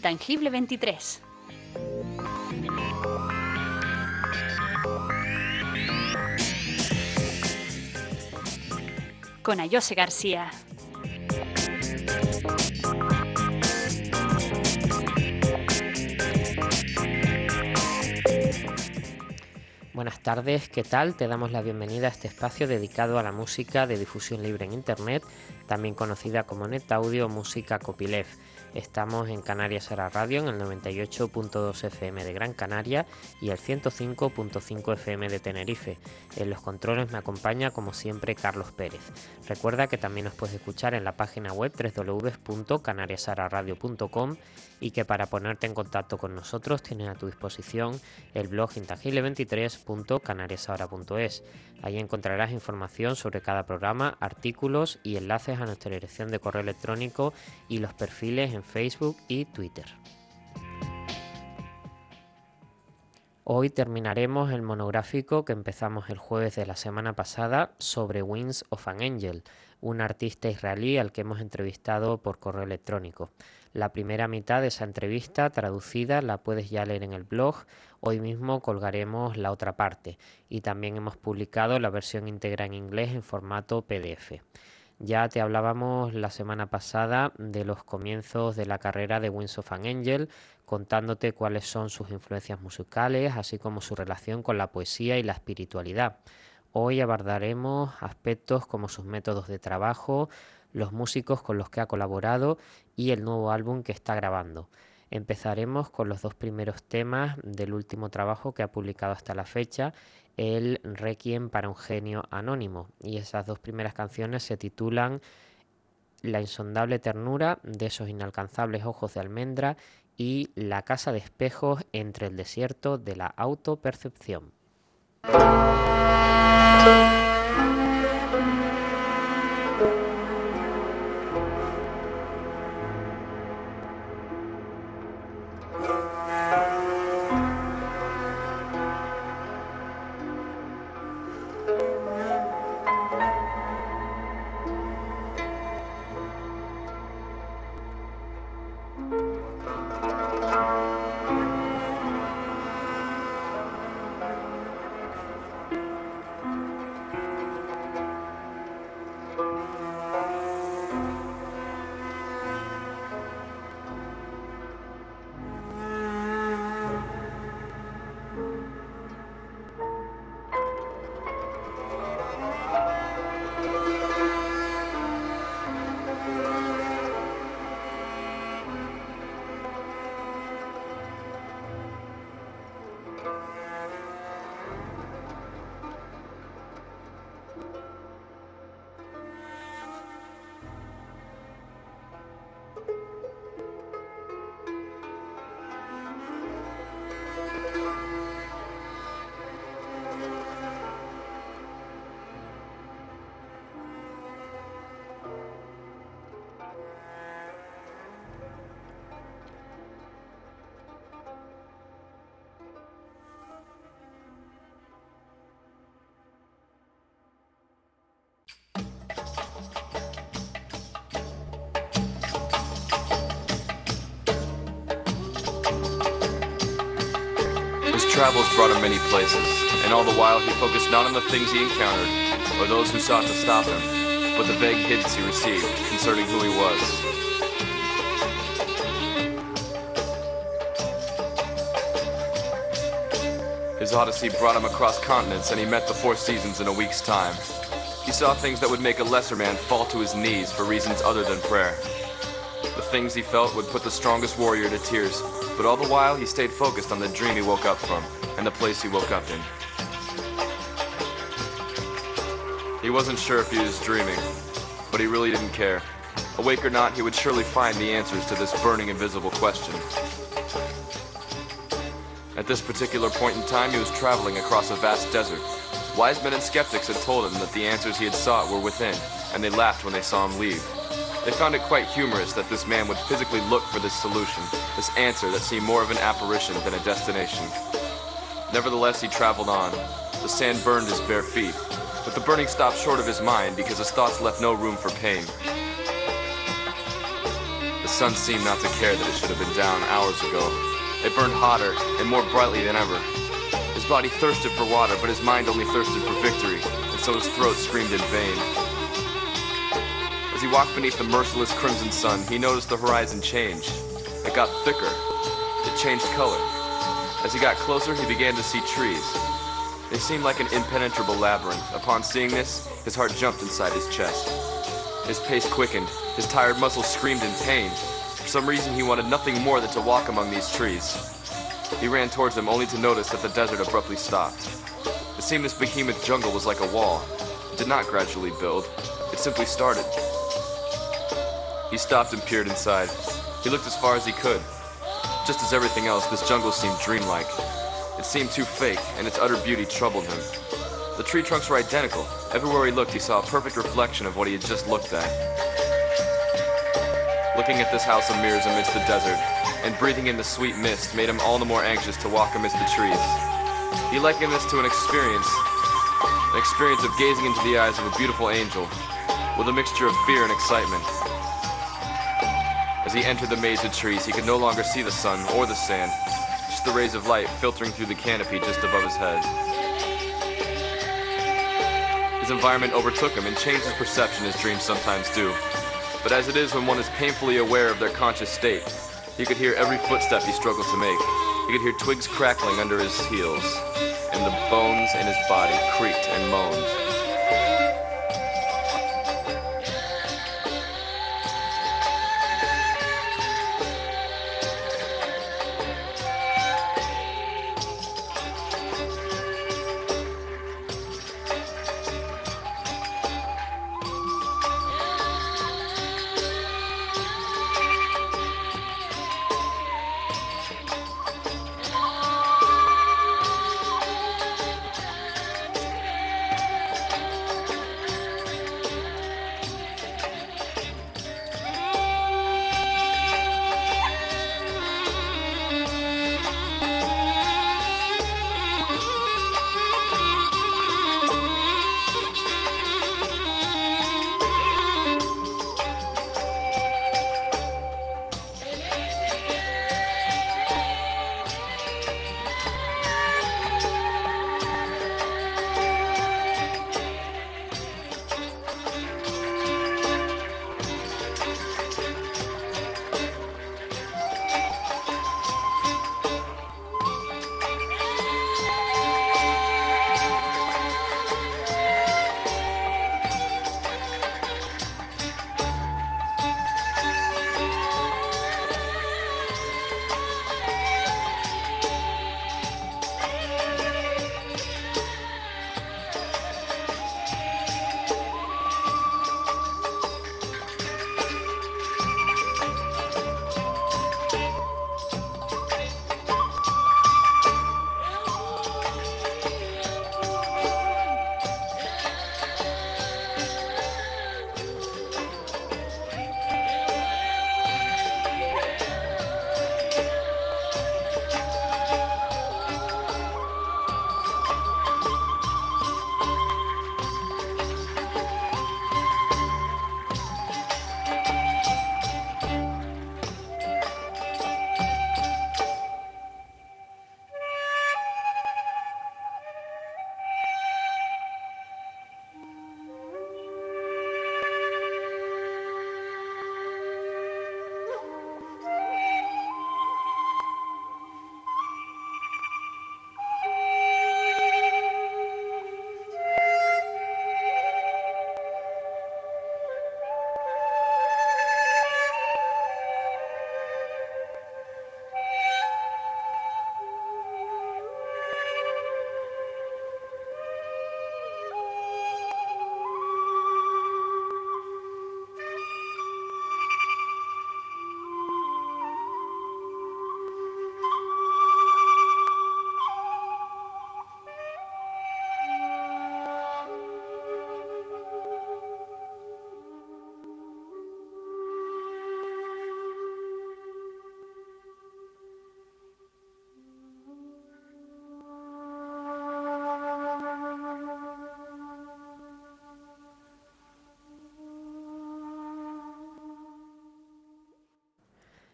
Intangible 23. Con Ayose García. Buenas tardes, ¿qué tal? Te damos la bienvenida a este espacio dedicado a la música de difusión libre en Internet, también conocida como NetAudio o música copyleft. Estamos en Canarias Era Radio en el 98.2 FM de Gran Canaria y el 105.5 FM de Tenerife. En los controles me acompaña como siempre Carlos Pérez. Recuerda que también nos puedes escuchar en la página web www.canariasararadio.com y que para ponerte en contacto con nosotros tienes a tu disposición el blog intangible23.canariasahora.es. Ahí encontrarás información sobre cada programa, artículos y enlaces a nuestra dirección de correo electrónico y los perfiles en Facebook y Twitter. Hoy terminaremos el monográfico que empezamos el jueves de la semana pasada sobre Wings of an Angel, un artista israelí al que hemos entrevistado por correo electrónico. La primera mitad de esa entrevista traducida la puedes ya leer en el blog. Hoy mismo colgaremos la otra parte y también hemos publicado la versión íntegra en inglés en formato PDF. Ya te hablábamos la semana pasada de los comienzos de la carrera de Wings of an Angel, contándote cuáles son sus influencias musicales, así como su relación con la poesía y la espiritualidad. Hoy abordaremos aspectos como sus métodos de trabajo, los músicos con los que ha colaborado y el nuevo álbum que está grabando. Empezaremos con los dos primeros temas del último trabajo que ha publicado hasta la fecha, el Requiem para un genio anónimo, y esas dos primeras canciones se titulan La insondable ternura de esos inalcanzables ojos de almendra y La casa de espejos entre el desierto de la autopercepción. His travels brought him many places, and all the while he focused not on the things he encountered, or those who sought to stop him, but the vague hints he received concerning who he was. His odyssey brought him across continents, and he met the four seasons in a week's time. He saw things that would make a lesser man fall to his knees for reasons other than prayer. The things he felt would put the strongest warrior to tears, but all the while he stayed focused on the dream he woke up from and the place he woke up in. He wasn't sure if he was dreaming, but he really didn't care. Awake or not, he would surely find the answers to this burning invisible question. At this particular point in time, he was traveling across a vast desert. Wise men and skeptics had told him that the answers he had sought were within, and they laughed when they saw him leave. They found it quite humorous that this man would physically look for this solution, this answer that seemed more of an apparition than a destination. Nevertheless, he traveled on. The sand burned his bare feet, but the burning stopped short of his mind because his thoughts left no room for pain. The sun seemed not to care that it should have been down hours ago. It burned hotter and more brightly than ever. His body thirsted for water, but his mind only thirsted for victory, and so his throat screamed in vain. As he walked beneath the merciless crimson sun, he noticed the horizon change. It got thicker. It changed color. As he got closer, he began to see trees. They seemed like an impenetrable labyrinth. Upon seeing this, his heart jumped inside his chest. His pace quickened. His tired muscles screamed in pain. For some reason, he wanted nothing more than to walk among these trees. He ran towards them only to notice that the desert abruptly stopped. It seemed this behemoth jungle was like a wall. It did not gradually build. It simply started. He stopped and peered inside. He looked as far as he could. Just as everything else, this jungle seemed dreamlike. It seemed too fake, and its utter beauty troubled him. The tree trunks were identical. Everywhere he looked, he saw a perfect reflection of what he had just looked at. Looking at this house of mirrors amidst the desert, and breathing in the sweet mist made him all the more anxious to walk amidst the trees. He likened this to an experience of gazing into the eyes of a beautiful angel, with a mixture of fear and excitement. As he entered the maze of trees, he could no longer see the sun or the sand, just the rays of light filtering through the canopy just above his head. His environment overtook him and changed his perception as dreams sometimes do. But as it is when one is painfully aware of their conscious state, he could hear every footstep he struggled to make. He could hear twigs crackling under his heels, and the bones in his body creaked and moaned.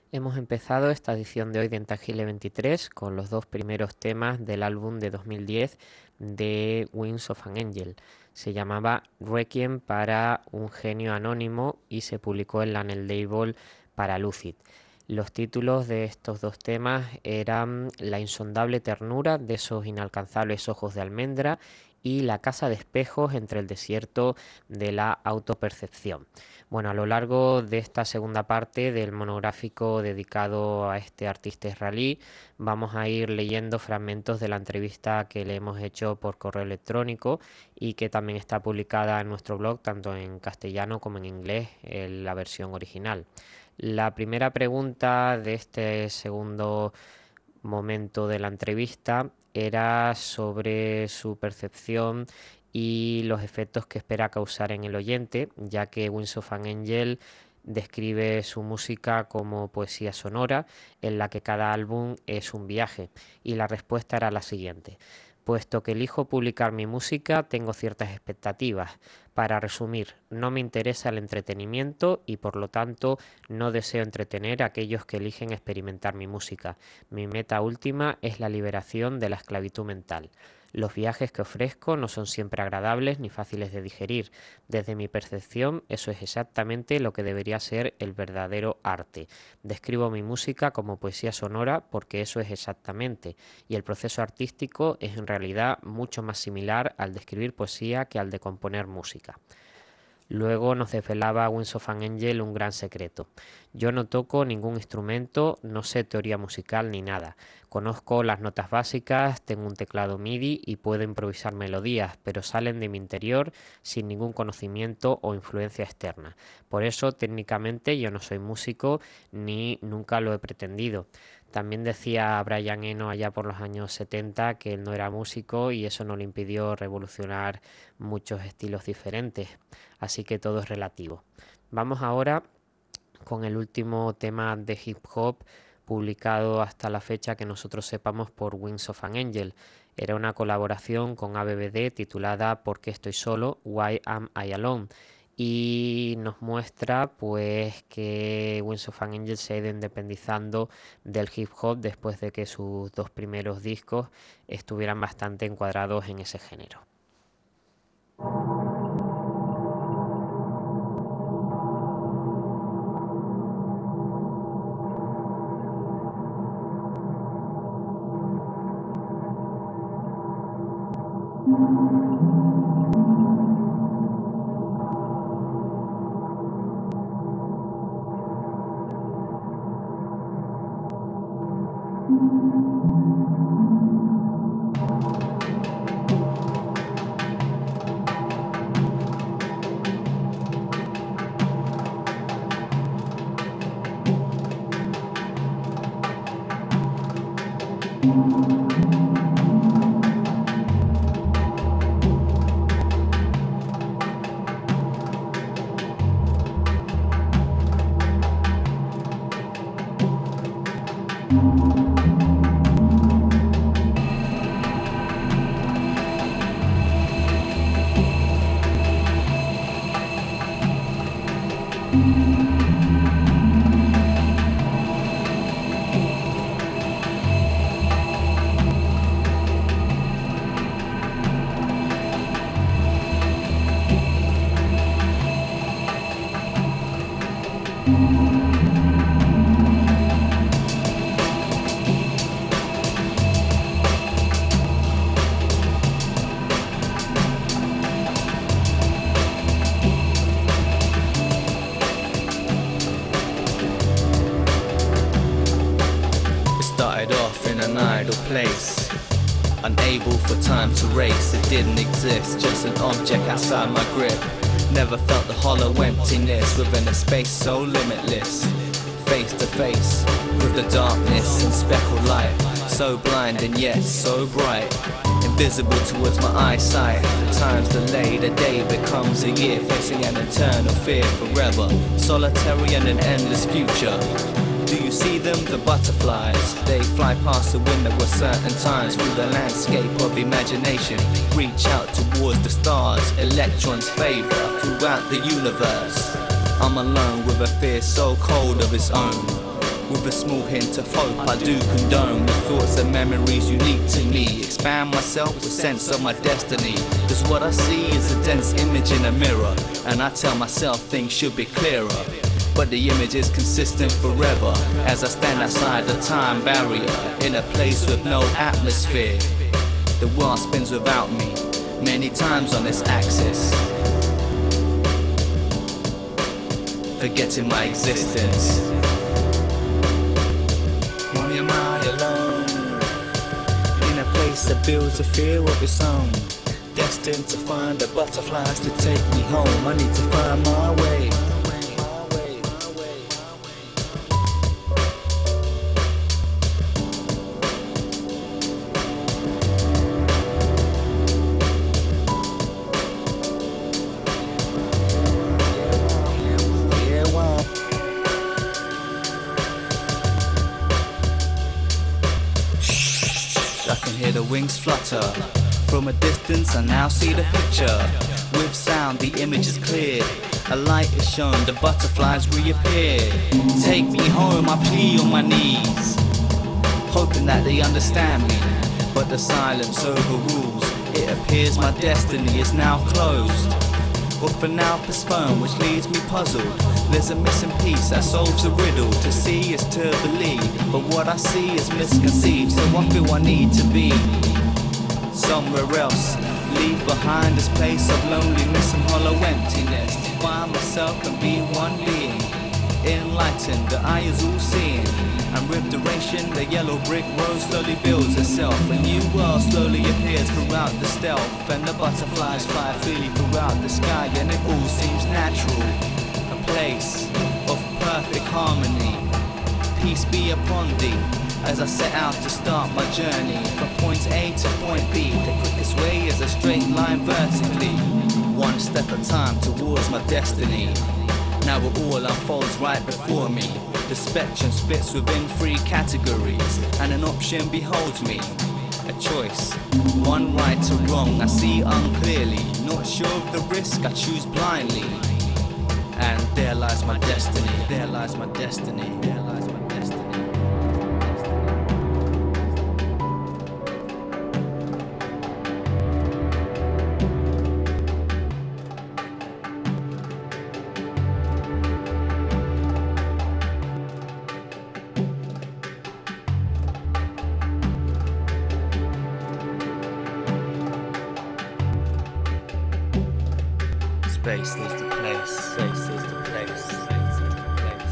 Hemos empezado esta edición de hoy de Intangible 23 con los dos primeros temas del álbum de 2010 de Wings of an Angel. Se llamaba Requiem para un genio anónimo y se publicó en la label para Lucid. Los títulos de estos dos temas eran La insondable ternura de esos inalcanzables ojos de almendra y La casa de espejos entre el desierto de la autopercepción. Bueno, a lo largo de esta segunda parte del monográfico dedicado a este artista israelí, vamos a ir leyendo fragmentos de la entrevista que le hemos hecho por correo electrónico y que también está publicada en nuestro blog, tanto en castellano como en inglés, en la versión original. La primera pregunta de este segundo momento de la entrevista era sobre su percepción y los efectos que espera causar en el oyente, ya que Wings of an Angel describe su música como poesía sonora, en la que cada álbum es un viaje, y la respuesta era la siguiente: puesto que elijo publicar mi música, tengo ciertas expectativas. Para resumir, no me interesa el entretenimiento y por lo tanto no deseo entretener a aquellos que eligen experimentar mi música. Mi meta última es la liberación de la esclavitud mental. Los viajes que ofrezco no son siempre agradables ni fáciles de digerir. Desde mi percepción, eso es exactamente lo que debería ser el verdadero arte. Describo mi música como poesía sonora porque eso es exactamente, y el proceso artístico es en realidad mucho más similar al de escribir poesía que al de componer música. Luego nos desvelaba Wings of an Angel un gran secreto. Yo no toco ningún instrumento, no sé teoría musical ni nada. Conozco las notas básicas, tengo un teclado MIDI y puedo improvisar melodías, pero salen de mi interior sin ningún conocimiento o influencia externa. Por eso, técnicamente, yo no soy músico ni nunca lo he pretendido. También decía Brian Eno allá por los años 70 que él no era músico y eso no le impidió revolucionar muchos estilos diferentes. Así que todo es relativo. Vamos ahora con el último tema de hip hop publicado hasta la fecha que nosotros sepamos por Wings of an Angel. Era una colaboración con ABBD titulada ¿Por qué estoy solo? Why am I alone? Y nos muestra pues que Wings of an Angel se ha ido independizando del hip hop después de que sus dos primeros discos estuvieran bastante encuadrados en ese género. Place, unable for time to race. It didn't exist, just an object outside my grip. Never felt the hollow emptiness within a space so limitless. Face to face with the darkness and speckled light, so blind and yet so bright, invisible towards my eyesight. The time's delayed, a day becomes a year, facing an eternal fear forever, solitary and an endless future. Do you see them, the butterflies? They fly past the window at certain times through the landscape of imagination. Reach out towards the stars, electrons favor throughout the universe. I'm alone with a fear so cold of its own. with a small hint of hope I do condone, with thoughts and memories unique to me. Expand myself with sense of my destiny, cause what I see is a dense image in a mirror, and I tell myself things should be clearer. But the image is consistent forever, as I stand outside the time barrier, in a place with no atmosphere. The world spins without me, many times on its axis, forgetting my existence. Why am I alone, in a place that builds a fear of its own, destined to find the butterflies to take me home? I need to find my way. Wings flutter from a distance. I now see the picture. With sound the image is cleared, a light is shown, the butterflies reappear. Take me home, I plead on my knees, hoping that they understand me, but the silence overrules. It appears my destiny is now closed, or for now postponed, which leaves me puzzled. There's a missing piece that solves the riddle. To see is to believe, but what I see is misconceived. So I feel I need to be somewhere else, leave behind this place of loneliness and hollow emptiness, to find myself and be one being, enlightened, the eye is all seeing. And with duration the yellow brick road slowly builds itself, a new world slowly appears throughout the stealth, and the butterflies fly freely throughout the sky, and it all seems natural, a place of perfect harmony. Peace be upon thee, as I set out to start my journey from point A to point B. The quickest way is a straight line vertically, one step at a time towards my destiny. Now it all unfolds right before me. The spectrum splits within 3 categories, and an option beholds me. A choice, one right or wrong, I see unclearly. Not sure of the risk, I choose blindly. And there lies my destiny, there lies my destiny, there lies my destiny. Space is the place, space is the place, space is the place.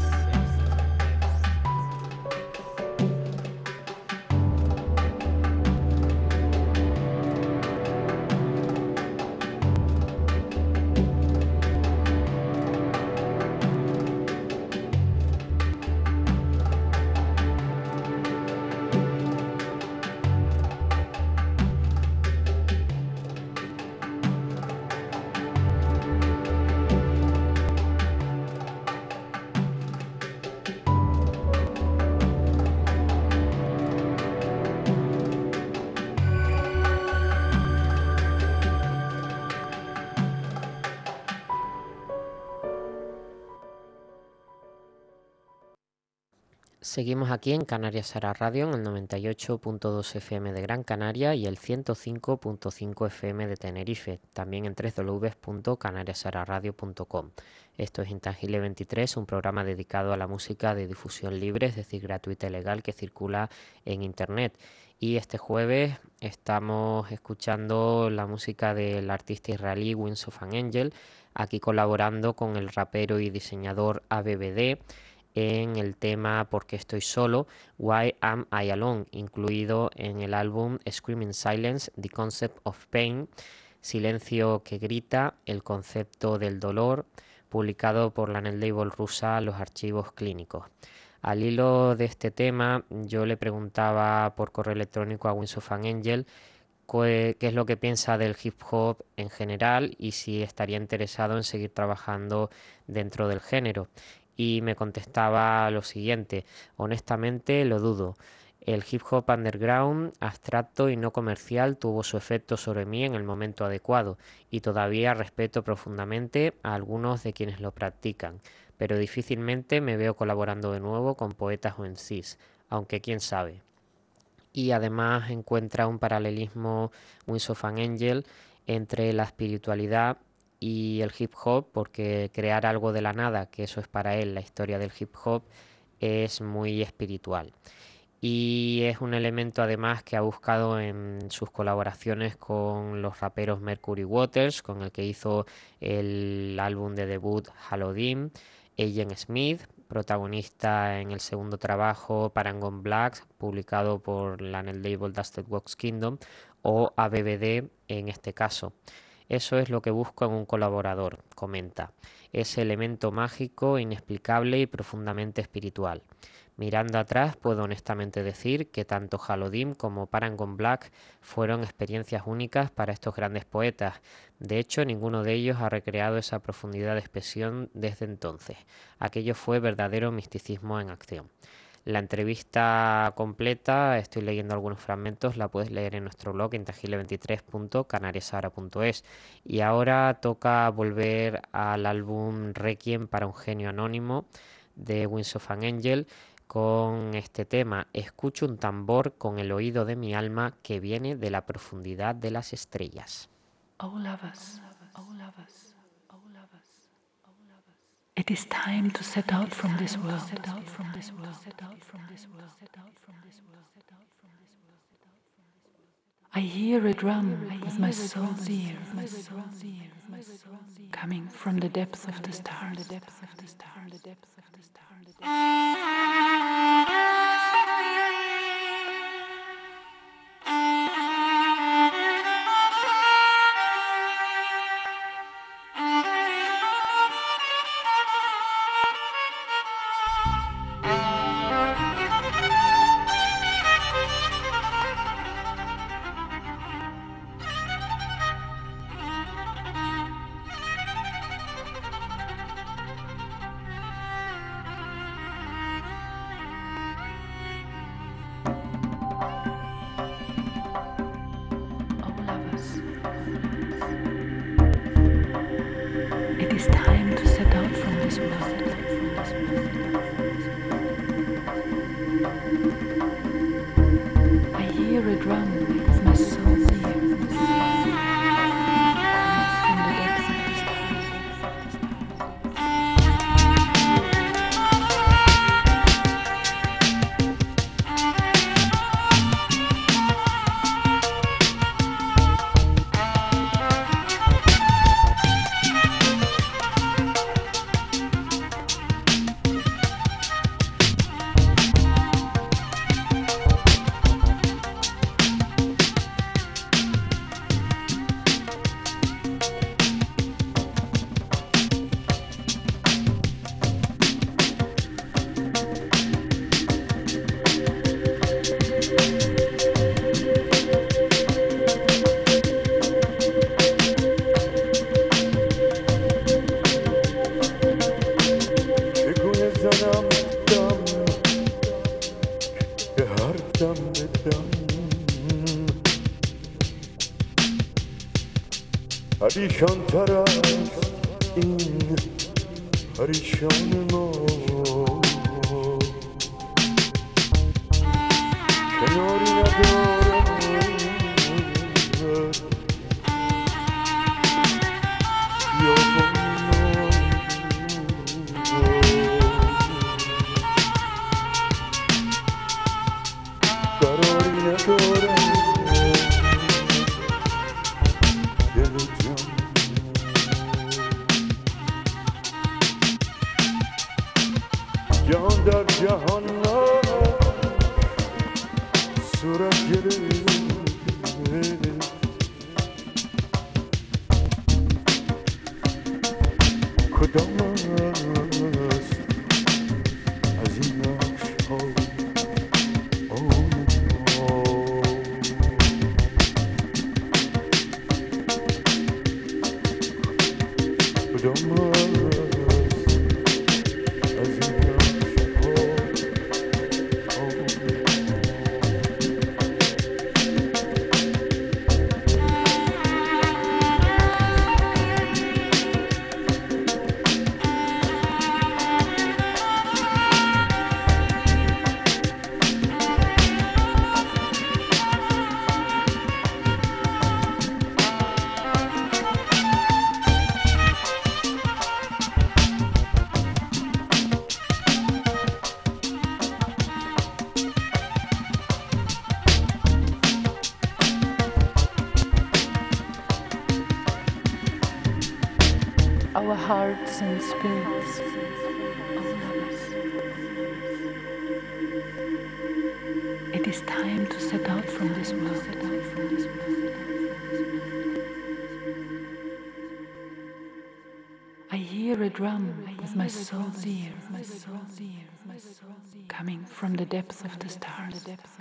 Seguimos aquí en Canarias Será Radio en el 98.2 FM de Gran Canaria y el 105.5 FM de Tenerife, también en www.canariaseraradio.com. Esto es Intangible 23, un programa dedicado a la música de difusión libre, es decir, gratuita y legal, que circula en Internet. Y este jueves estamos escuchando la música del artista israelí Wings of an Angel, aquí colaborando con el rapero y diseñador ABBD, en el tema ¿Por qué estoy solo? Why Am I Alone?, incluido en el álbum Screaming Silence, The Concept of Pain, Silencio que grita, el concepto del dolor, publicado por la net label rusa Los Archivos Clínicos. Al hilo de este tema, yo le preguntaba por correo electrónico a Wings of an Angel qué es lo que piensa del hip hop en general y si estaría interesado en seguir trabajando dentro del género. Y me contestaba lo siguiente: honestamente lo dudo. El hip hop underground, abstracto y no comercial, tuvo su efecto sobre mí en el momento adecuado y todavía respeto profundamente a algunos de quienes lo practican. pero difícilmente me veo colaborando de nuevo con poetas o MCs, aunque quién sabe. Y además encuentra un paralelismo Wings of an Angel entre la espiritualidad y el hip hop, porque crear algo de la nada, que eso es para él la historia del hip hop, es muy espiritual. Y es un elemento además que ha buscado en sus colaboraciones con los raperos Mercury Waters, con el que hizo el álbum de debut Halodim, Agent Smith, protagonista en el segundo trabajo Paragon Black, publicado por la label Dusted Wax Kingdom, o ABBD en este caso. Eso es lo que busco en un colaborador, comenta. Ese elemento mágico, inexplicable y profundamente espiritual. Mirando atrás, puedo honestamente decir que tanto Halodim como Paragon Black fueron experiencias únicas para estos grandes poetas. De hecho, ninguno de ellos ha recreado esa profundidad de expresión desde entonces. Aquello fue verdadero misticismo en acción. La entrevista completa, estoy leyendo algunos fragmentos, la puedes leer en nuestro blog intangible23.canariasahara.es. Y ahora toca volver al álbum Requiem para un genio anónimo de Wings of an Angel, con este tema: escucho un tambor con el oído de mi alma que viene de la profundidad de las estrellas. Oh lovers, oh lovers, oh lovers, oh lovers. It is time to set out from this world. I hear a drum with my soul's ear, coming from the depths of the stars. It is time to set out from this world. I hear a drum with my soul's ear, coming from the depths of the stars. پریشان تر است این پریشان ما کناری ندارم قراری ندارم جهان در جهان صورت گرفت کدام است از این نقش ها کدام our hearts and spirits. Oh, love us. It is time to set out from this world. I hear a drum with my soul's ear, coming from the depth of the stars.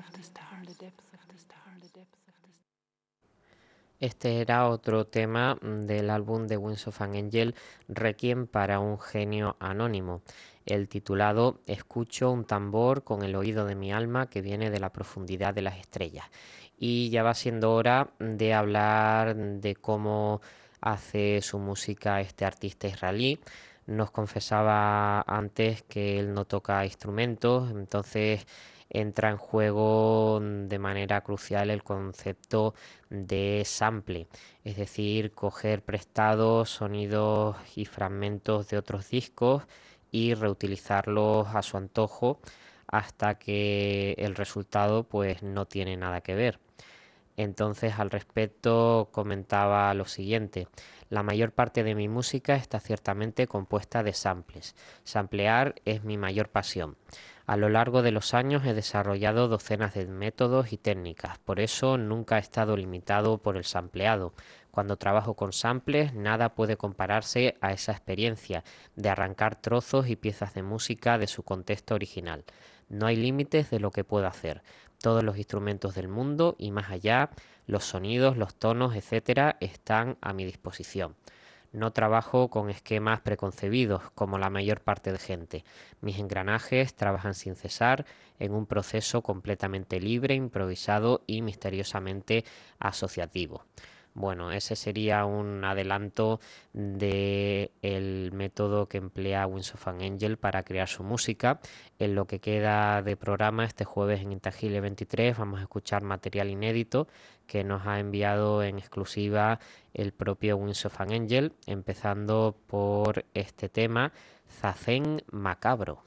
Este era otro tema del álbum de Wings of an Angel, Requiem para un genio anónimo, el titulado Escucho un tambor con el oído de mi alma que viene de la profundidad de las estrellas. Y ya va siendo hora de hablar de cómo hace su música este artista israelí. Nos confesaba antes que él no toca instrumentos, entonces entra en juego de manera crucial el concepto de sample, es decir, coger prestados sonidos y fragmentos de otros discos y reutilizarlos a su antojo hasta que el resultado pues no tiene nada que ver. Entonces al respecto comentaba lo siguiente: la mayor parte de mi música está ciertamente compuesta de samples. Samplear es mi mayor pasión. A lo largo de los años he desarrollado docenas de métodos y técnicas, por eso nunca he estado limitado por el sampleado. Cuando trabajo con samples, nada puede compararse a esa experiencia de arrancar trozos y piezas de música de su contexto original. No hay límites de lo que puedo hacer. Todos los instrumentos del mundo y más allá, los sonidos, los tonos, etcétera, están a mi disposición. No trabajo con esquemas preconcebidos como la mayor parte de gente. Mis engranajes trabajan sin cesar en un proceso completamente libre, improvisado y misteriosamente asociativo. Bueno, ese sería un adelanto del método que emplea Wings of an Angel para crear su música. En lo que queda de programa este jueves en Intangible 23 vamos a escuchar material inédito que nos ha enviado en exclusiva el propio Wings of an Angel, empezando por este tema, Zazen Macabro.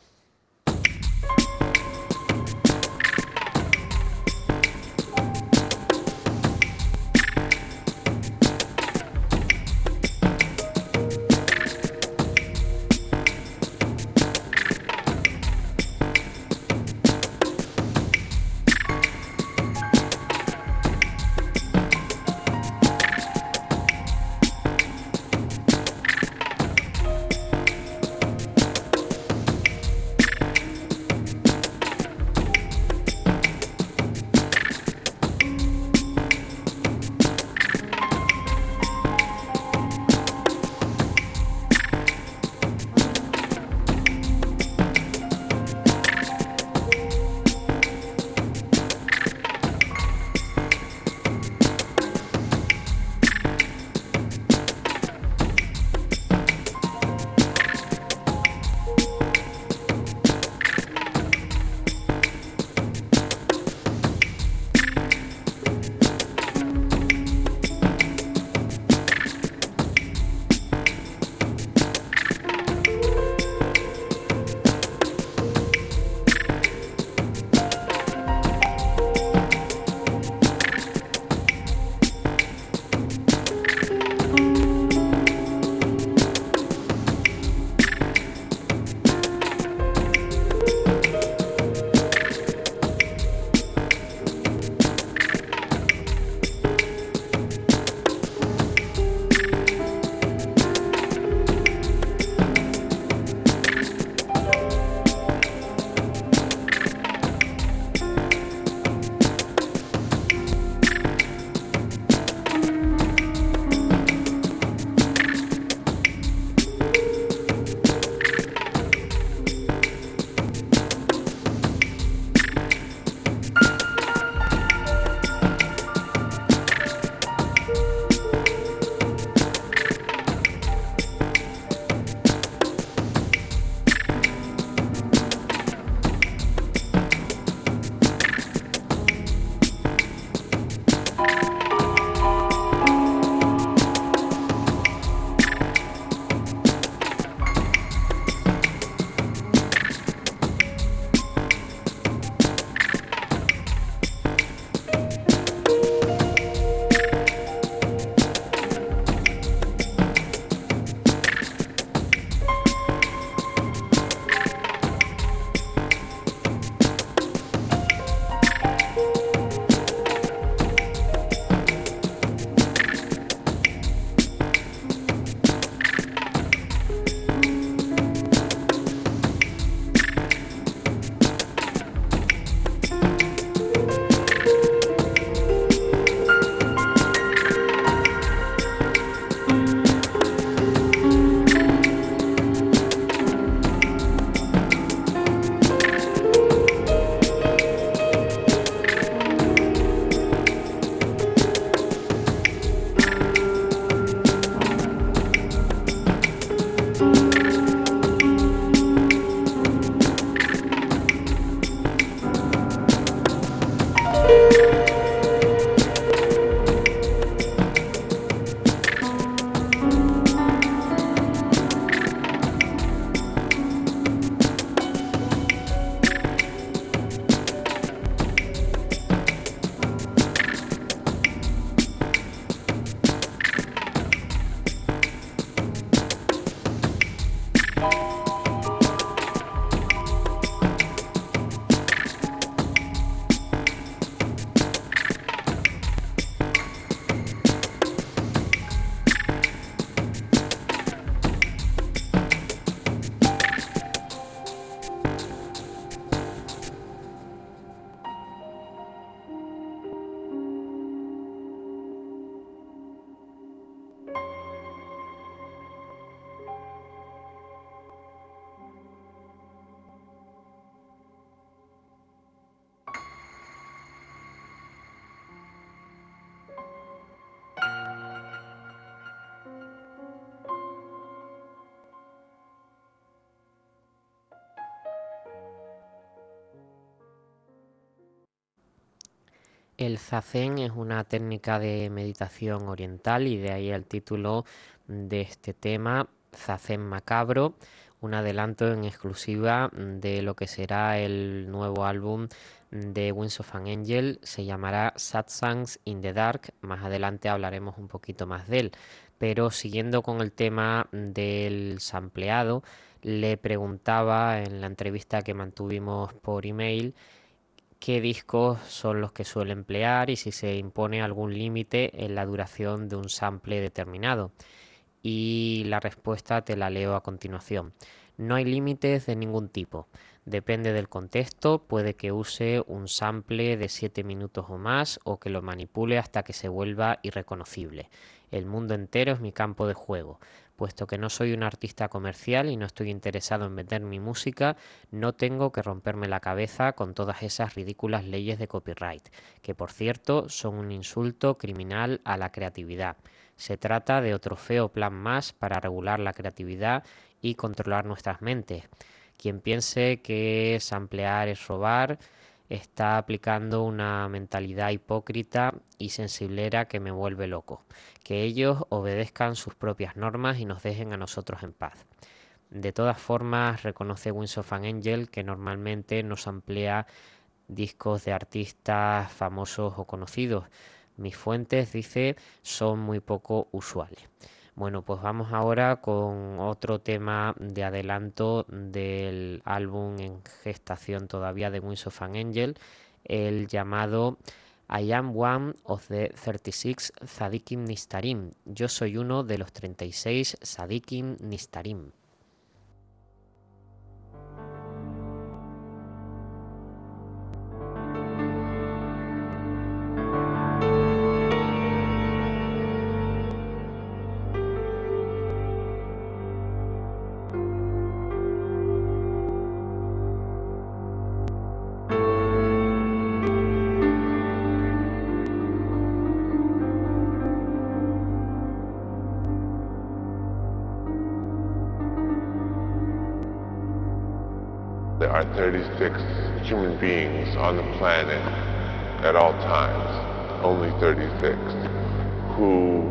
El zazen es una técnica de meditación oriental y de ahí el título de este tema, Zazen Macabro, un adelanto en exclusiva de lo que será el nuevo álbum de Wings of an Angel. Se llamará Satsangs in the Dark, más adelante hablaremos un poquito más de él, pero siguiendo con el tema del sampleado, le preguntaba en la entrevista que mantuvimos por email qué discos son los que suele emplear y si se impone algún límite en la duración de un sample determinado. Y la respuesta te la leo a continuación. No hay límites de ningún tipo. Depende del contexto, puede que use un sample de 7 minutos o más o que lo manipule hasta que se vuelva irreconocible. El mundo entero es mi campo de juego. Puesto que no soy un artista comercial y no estoy interesado en vender mi música, no tengo que romperme la cabeza con todas esas ridículas leyes de copyright, que por cierto son un insulto criminal a la creatividad. Se trata de otro feo plan más para regular la creatividad y controlar nuestras mentes. Quien piense que samplear es robar, está aplicando una mentalidad hipócrita y sensiblera que me vuelve loco. Que ellos obedezcan sus propias normas y nos dejen a nosotros en paz. De todas formas, reconoce Wings of an Angel que normalmente no samplea discos de artistas famosos o conocidos. Mis fuentes, dice, son muy poco usuales. Bueno, pues vamos ahora con otro tema de adelanto del álbum en gestación todavía de Wings of an Angel, el llamado I am one of the 36 Tzadikim Nistarim. Yo soy uno de los 36 Tzadikim Nistarim. There are 36 human beings on the planet at all times, only 36, who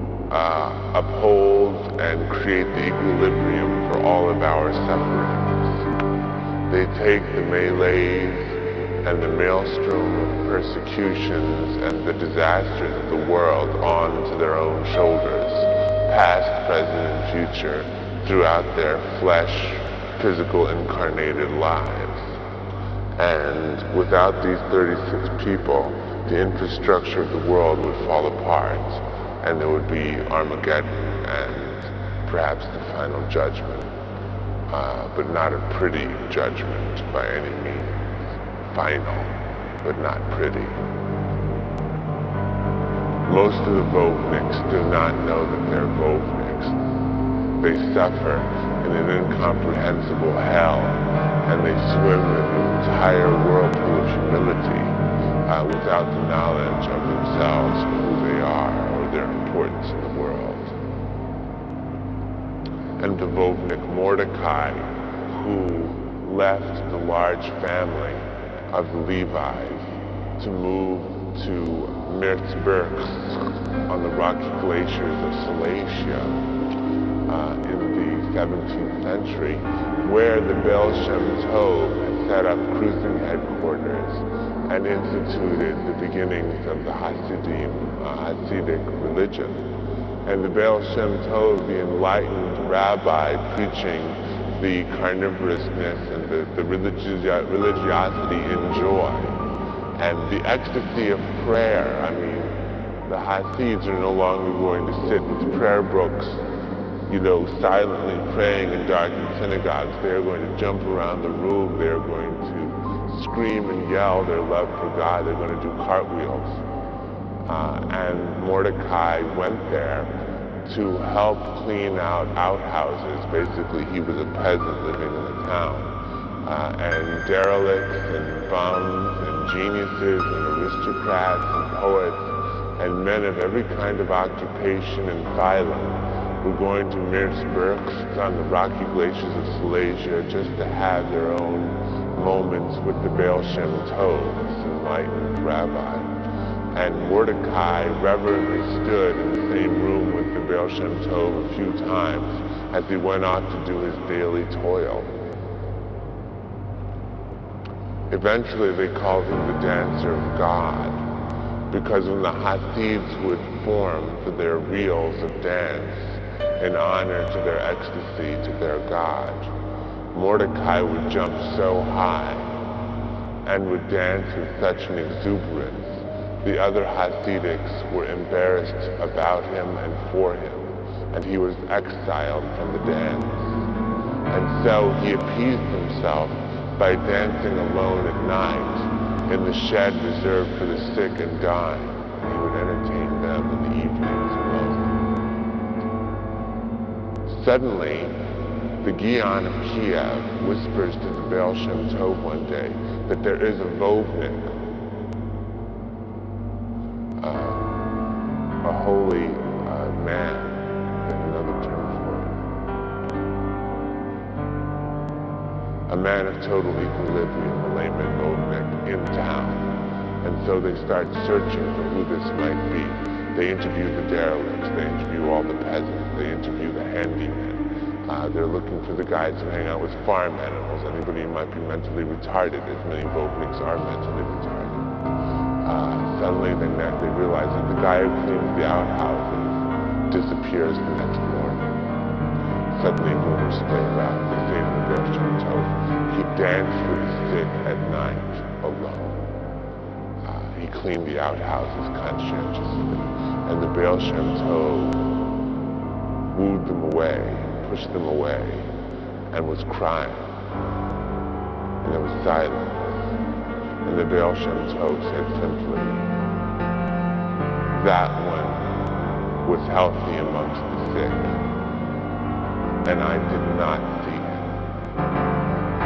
uphold and create the equilibrium for all of our sufferings. They take the melees and the maelstrom of persecutions and the disasters of the world onto their own shoulders, past, present, and future, throughout their flesh, physical incarnated lives. And without these 36 people, the infrastructure of the world would fall apart, and there would be Armageddon and perhaps the final judgment, but not a pretty judgment by any means. Final, but not pretty. Most of the Vovniks do not know that they're Vovniks. They suffer in an incomprehensible hell, and they swim in an entire whirlpool of humility without the knowledge of themselves, who they are, or their importance in the world. And the Vovnik Mordecai, who left the large family of the Levites to move to Merzberg on the rocky glaciers of Silesia, in the 17th century, where the Baal Shem Tov had set up cruising headquarters and instituted the beginnings of the Hasidic religion. And the Baal Shem Tov, the enlightened rabbi preaching the carnivorousness and the religiosity in joy, and the ecstasy of prayer. I mean, the Hasids are no longer going to sit with prayer books, you know, silently praying in darkened synagogues. They're going to jump around the room. They're going to scream and yell their love for God. They're going to do cartwheels. And Mordecai went there to help clean out outhouses. Basically, he was a peasant living in the town. And derelicts and bums and geniuses and aristocrats and poets and men of every kind of occupation and phylum were going to Merzberg on the rocky glaciers of Silesia just to have their own moments with the Baal Shem Tov, this enlightened rabbi. And Mordecai reverently stood in the same room with the Baal Shem Tov a few times as he went off to do his daily toil. Eventually they called him the dancer of God, because when the Hasids would form for their reels of dance in honor to their ecstasy to their God, Mordecai would jump so high and would dance with such an exuberance, the other Hasidics were embarrassed about him and for him, and he was exiled from the dance. And so he appeased himself by dancing alone at night in the shed reserved for the sick and dying. He would entertain them in the evenings alone. Suddenly, the Gion of Kiev whispers to the Baal Shem Tov one day that there is a Vovnik, a holy man, is another term for it. A man of total equilibrium, the layman Vovnik, in town. And so they start searching for who this might be. They interview the derelicts, they interview all the peasants, they interview the handymen. They're looking for the guys who hang out with farm animals, anybody who might be mentally retarded, as many Vovniks are mentally retarded. Suddenly they realize that the guy who cleans the outhouses disappears the next morning. Suddenly rumors spread about the same of the Baal Shem Tov. He danced with the sick at night alone. He cleaned the outhouses conscientiously, and the Baal Shem Tov wooed them away, pushed them away, and was crying. And there was silence. And the Baal Shem Tov said simply, that one was healthy amongst the sick, and I did not see him.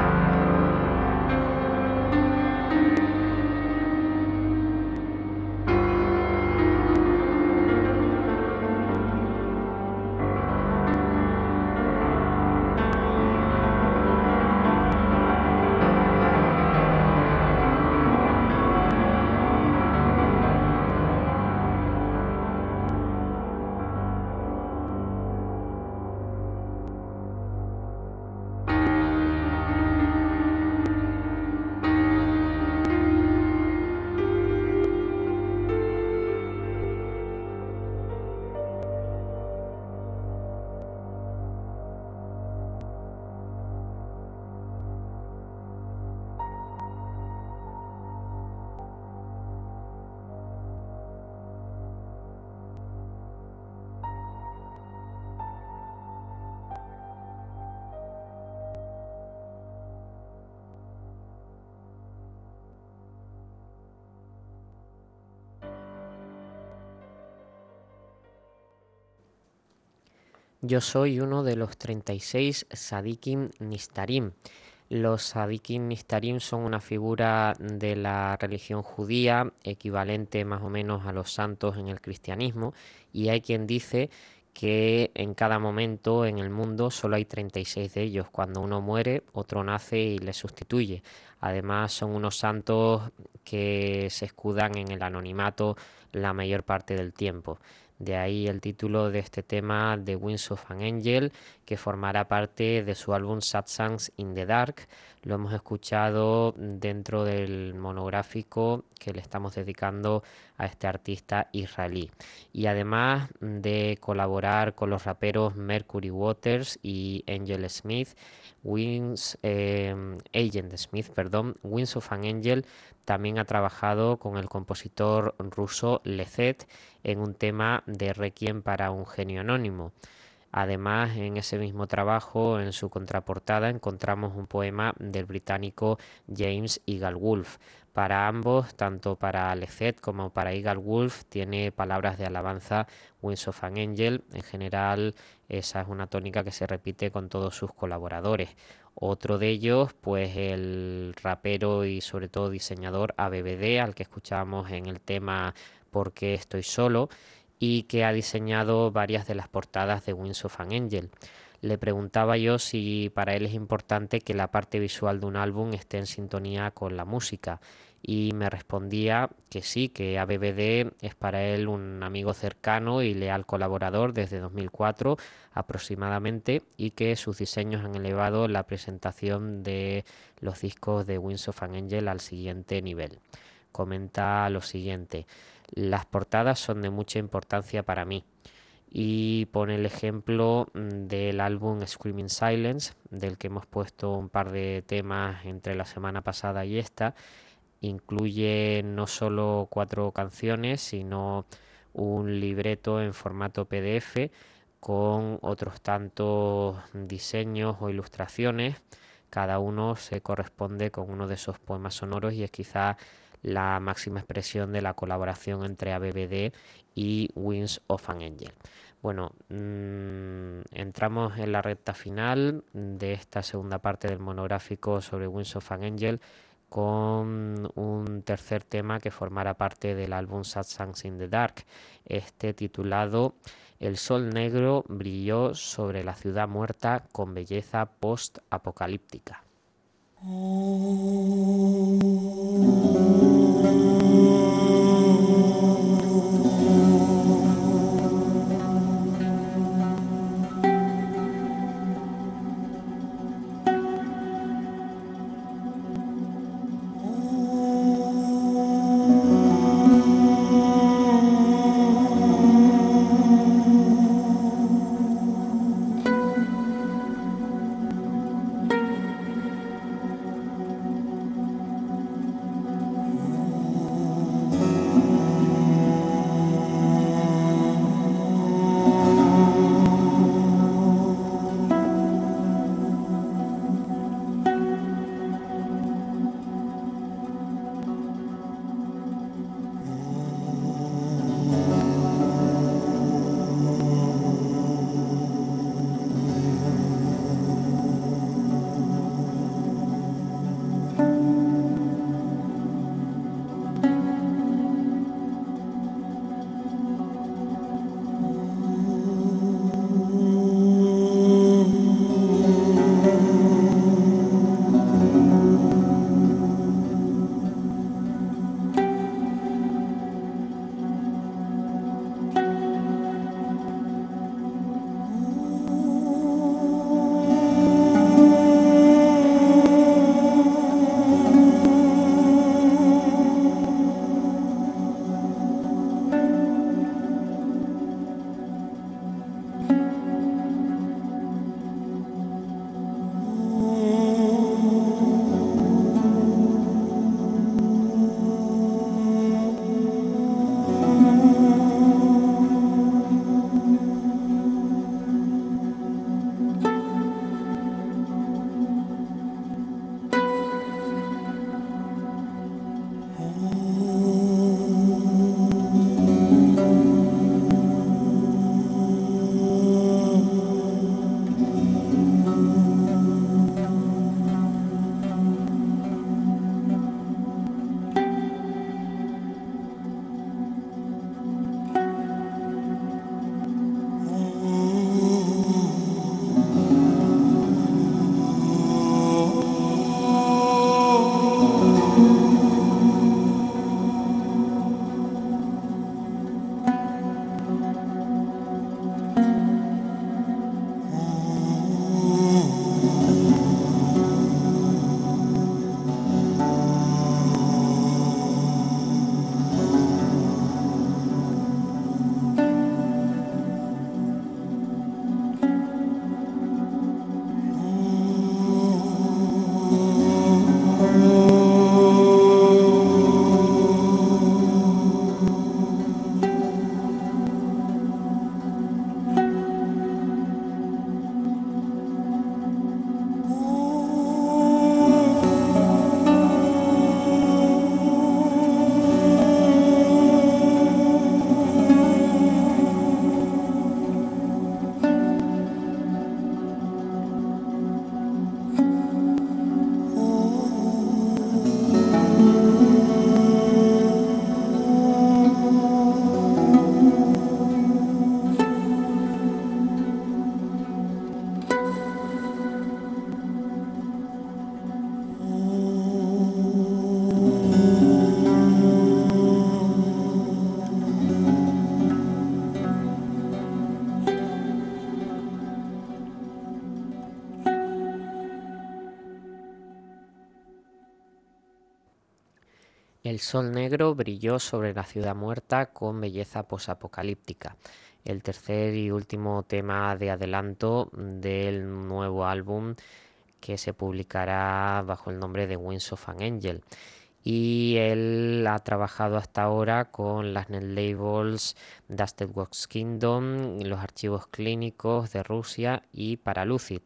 Yo soy uno de los 36 Sadikim Nistarim. Los Sadikim Nistarim son una figura de la religión judía, equivalente más o menos a los santos en el cristianismo, y hay quien dice que en cada momento en el mundo solo hay 36 de ellos. Cuando uno muere, otro nace y le sustituye. Además, son unos santos que se escudan en el anonimato la mayor parte del tiempo. De ahí el título de este tema, The Wings of an Angel, que formará parte de su álbum Satsangs in the Dark. Lo hemos escuchado dentro del monográfico que le estamos dedicando a este artista israelí. Y además de colaborar con los raperos Mercury Waters y Agent Smith, Wings of an Angel también ha trabajado con el compositor ruso Lezet en un tema de Requiem para un genio anónimo. Además, en ese mismo trabajo, en su contraportada, encontramos un poema del británico James Eagle Wolf. Para ambos, tanto para Lezet como para Eagle Wolf, tiene palabras de alabanza Wings of an Angel. En general, esa es una tónica que se repite con todos sus colaboradores. Otro de ellos, pues el rapero y sobre todo diseñador ABBD, al que escuchábamos en el tema ¿Por qué estoy solo?, y que ha diseñado varias de las portadas de Wings of an Angel. Le preguntaba yo si para él es importante que la parte visual de un álbum esté en sintonía con la música y me respondía que sí, que ABBD es para él un amigo cercano y leal colaborador desde 2004 aproximadamente y que sus diseños han elevado la presentación de los discos de Wings of an Angel al siguiente nivel. Comenta lo siguiente: las portadas son de mucha importancia para mí, y pone el ejemplo del álbum Screaming Silence, del que hemos puesto un par de temas entre la semana pasada y esta. Incluye no solo 4 canciones, sino un libreto en formato PDF con otros tantos diseños o ilustraciones. Cada uno se corresponde con uno de esos poemas sonoros y es quizá la máxima expresión de la colaboración entre ABBD y Wings of an Angel. Bueno, entramos en la recta final de esta segunda parte del monográfico sobre Wings of an Angel con un tercer tema que formará parte del álbum Sad Songs in the Dark, este titulado El sol negro brilló sobre la ciudad muerta con belleza post-apocalíptica. El sol negro brilló sobre la ciudad muerta con belleza posapocalíptica. El tercer y último tema de adelanto del nuevo álbum que se publicará bajo el nombre de Wings of an Angel. Y él ha trabajado hasta ahora con las netlabels Dusted Wax Kingdom, los archivos clínicos de Rusia y para Lucid.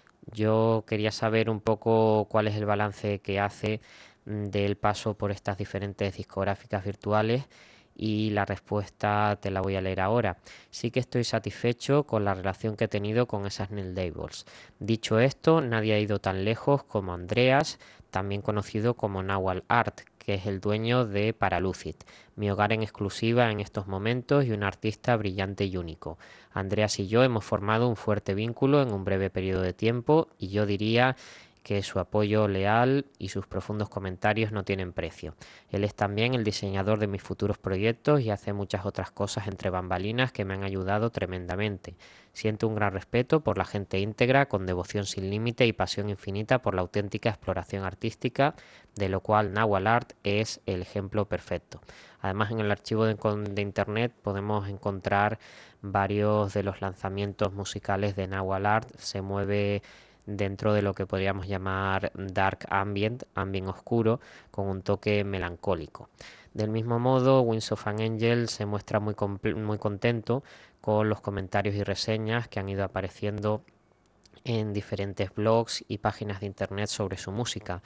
Yo quería saber un poco cuál es el balance que hace del paso por estas diferentes discográficas virtuales y la respuesta te la voy a leer ahora. Sí que estoy satisfecho con la relación que he tenido con esas netlabels. Dicho esto, nadie ha ido tan lejos como Andreas, también conocido como Nawal Art, que es el dueño de Paralucid, mi hogar en exclusiva en estos momentos y un artista brillante y único. Andreas y yo hemos formado un fuerte vínculo en un breve periodo de tiempo y yo diría que su apoyo leal y sus profundos comentarios no tienen precio. Él es también el diseñador de mis futuros proyectos y hace muchas otras cosas entre bambalinas que me han ayudado tremendamente. Siento un gran respeto por la gente íntegra, con devoción sin límite y pasión infinita por la auténtica exploración artística, de lo cual Nawal Art es el ejemplo perfecto. Además, en el archivo de internet podemos encontrar varios de los lanzamientos musicales de Nawal Art. Se mueve dentro de lo que podríamos llamar dark ambient, ambient oscuro, con un toque melancólico. Del mismo modo, Wings of an Angel se muestra muy contento con los comentarios y reseñas que han ido apareciendo en diferentes blogs y páginas de internet sobre su música,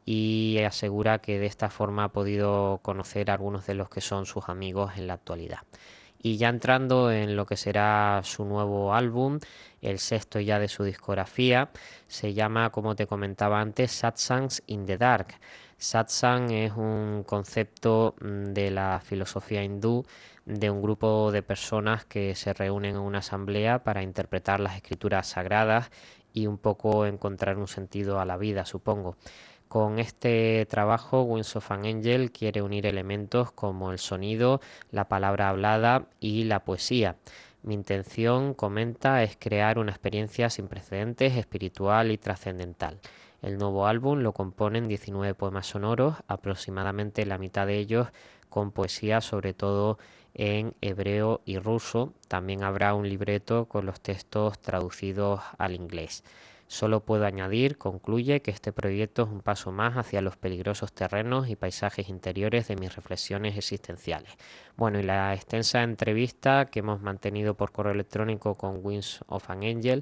y asegura que de esta forma ha podido conocer a algunos de los que son sus amigos en la actualidad. Y ya entrando en lo que será su nuevo álbum, el sexto ya de su discografía, se llama, como te comentaba antes, Satsangs in the Dark. Satsang es un concepto de la filosofía hindú, de un grupo de personas que se reúnen en una asamblea para interpretar las escrituras sagradas y un poco encontrar un sentido a la vida, supongo. Con este trabajo, Wings of an Angel quiere unir elementos como el sonido, la palabra hablada y la poesía. Mi intención, comenta, es crear una experiencia sin precedentes, espiritual y trascendental. El nuevo álbum lo componen 19 poemas sonoros, aproximadamente la mitad de ellos con poesía, sobre todo en hebreo y ruso. También habrá un libreto con los textos traducidos al inglés. Solo puedo añadir, concluye, que este proyecto es un paso más hacia los peligrosos terrenos y paisajes interiores de mis reflexiones existenciales. Bueno, y la extensa entrevista que hemos mantenido por correo electrónico con Wings of an Angel,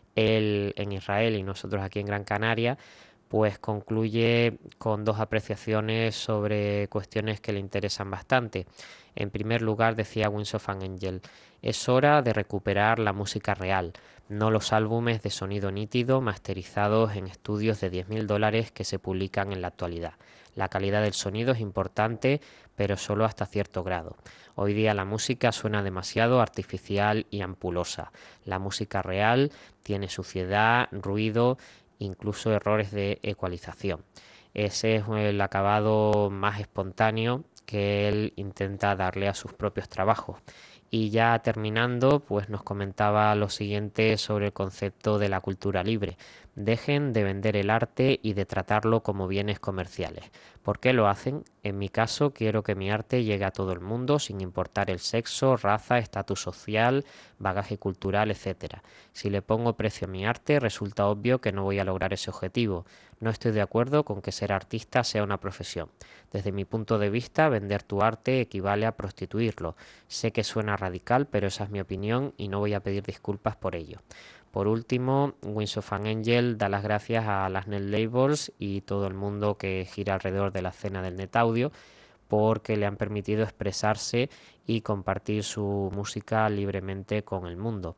él en Israel y nosotros aquí en Gran Canaria, pues concluye con dos apreciaciones sobre cuestiones que le interesan bastante. En primer lugar, decía Wings of an Angel, es hora de recuperar la música real, no los álbumes de sonido nítido masterizados en estudios de $10.000 que se publican en la actualidad. La calidad del sonido es importante, pero solo hasta cierto grado. Hoy día la música suena demasiado artificial y ampulosa. La música real tiene suciedad, ruido, incluso errores de ecualización. Ese es el acabado más espontáneo que él intenta darle a sus propios trabajos. Y ya terminando, pues nos comentaba lo siguiente sobre el concepto de la cultura libre. Dejen de vender el arte y de tratarlo como bienes comerciales. ¿Por qué lo hacen? En mi caso, quiero que mi arte llegue a todo el mundo, sin importar el sexo, raza, estatus social, bagaje cultural, etc. Si le pongo precio a mi arte, resulta obvio que no voy a lograr ese objetivo. No estoy de acuerdo con que ser artista sea una profesión. Desde mi punto de vista, vender tu arte equivale a prostituirlo. Sé que suena radical, pero esa es mi opinión y no voy a pedir disculpas por ello. Por último, Wings of an Angel da las gracias a las netlabels y todo el mundo que gira alrededor de la escena del netaudio porque le han permitido expresarse y compartir su música libremente con el mundo.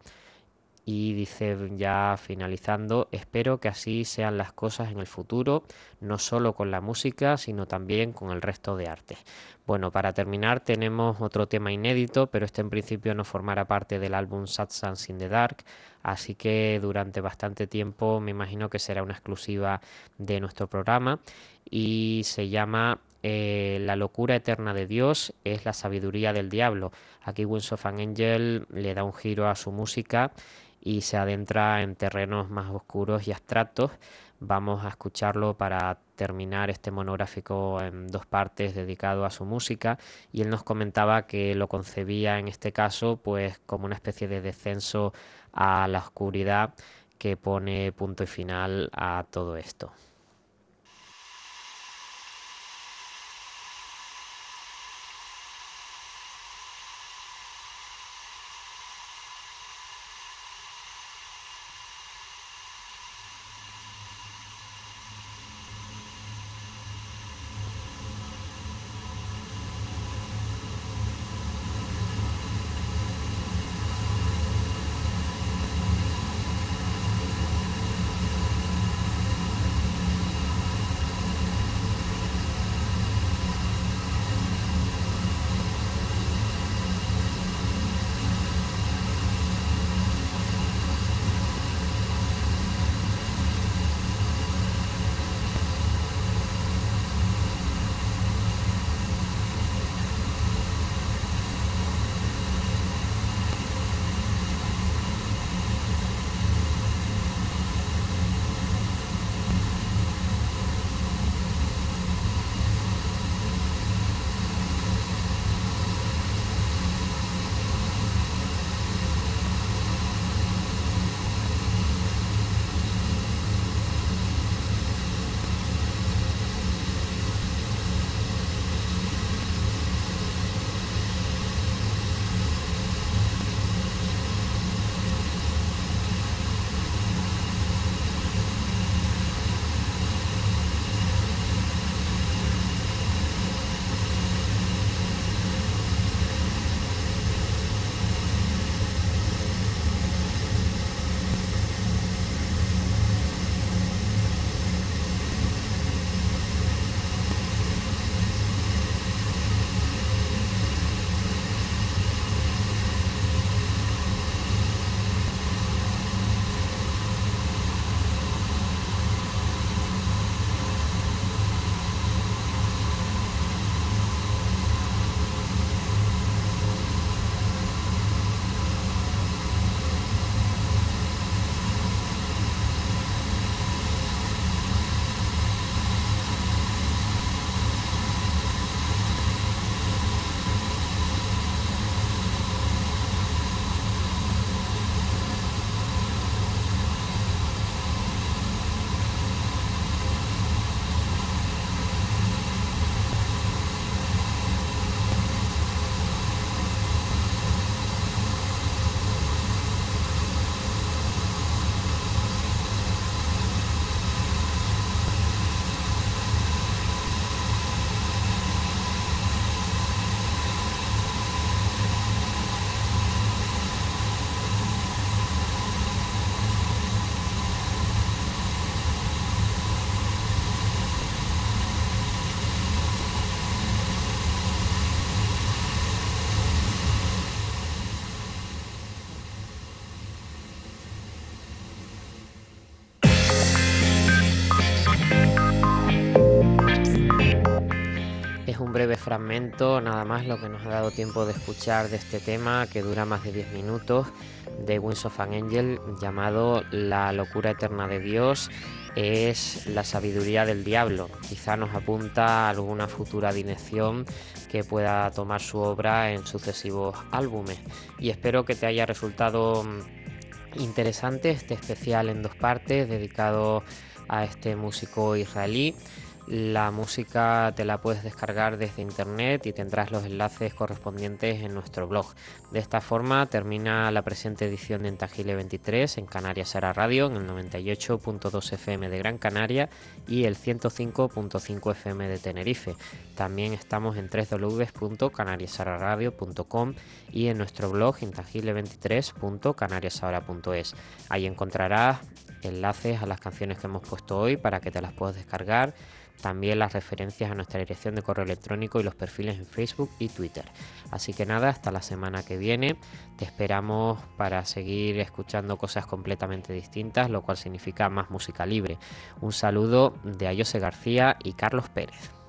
Y dice, ya finalizando, espero que así sean las cosas en el futuro, no solo con la música, sino también con el resto de artes. Bueno, para terminar tenemos otro tema inédito, pero este en principio no formará parte del álbum Satsangs in the Dark, así que durante bastante tiempo me imagino que será una exclusiva de nuestro programa, y se llama La locura eterna de Dios es la sabiduría del diablo. Aquí Wings of an Angel le da un giro a su música y se adentra en terrenos más oscuros y abstractos. Vamos a escucharlo para terminar este monográfico en 2 partes dedicado a su música, y él nos comentaba que lo concebía en este caso pues como una especie de descenso a la oscuridad que pone punto y final a todo esto. Es un breve fragmento, nada más lo que nos ha dado tiempo de escuchar de este tema, que dura más de 10 minutos, de Wings of an Angel, llamado La locura eterna de Dios es la sabiduría del diablo. Quizá nos apunta a alguna futura dirección que pueda tomar su obra en sucesivos álbumes. Y espero que te haya resultado interesante este especial en 2 partes dedicado a este músico israelí. La música te la puedes descargar desde internet y tendrás los enlaces correspondientes en nuestro blog. De esta forma termina la presente edición de Intangible 23 en Canarias Era Radio, en el 98.2 FM de Gran Canaria y el 105.5 FM de Tenerife. También estamos en www.canariasararadio.com y en nuestro blog intangible23.canariasahora.es. Ahí encontrarás enlaces a las canciones que hemos puesto hoy para que te las puedas descargar, también las referencias a nuestra dirección de correo electrónico y los perfiles en Facebook y Twitter. Así que nada, hasta la semana que viene. Te esperamos para seguir escuchando cosas completamente distintas, lo cual significa más música libre. Un saludo de Ayose García y Carlos Pérez.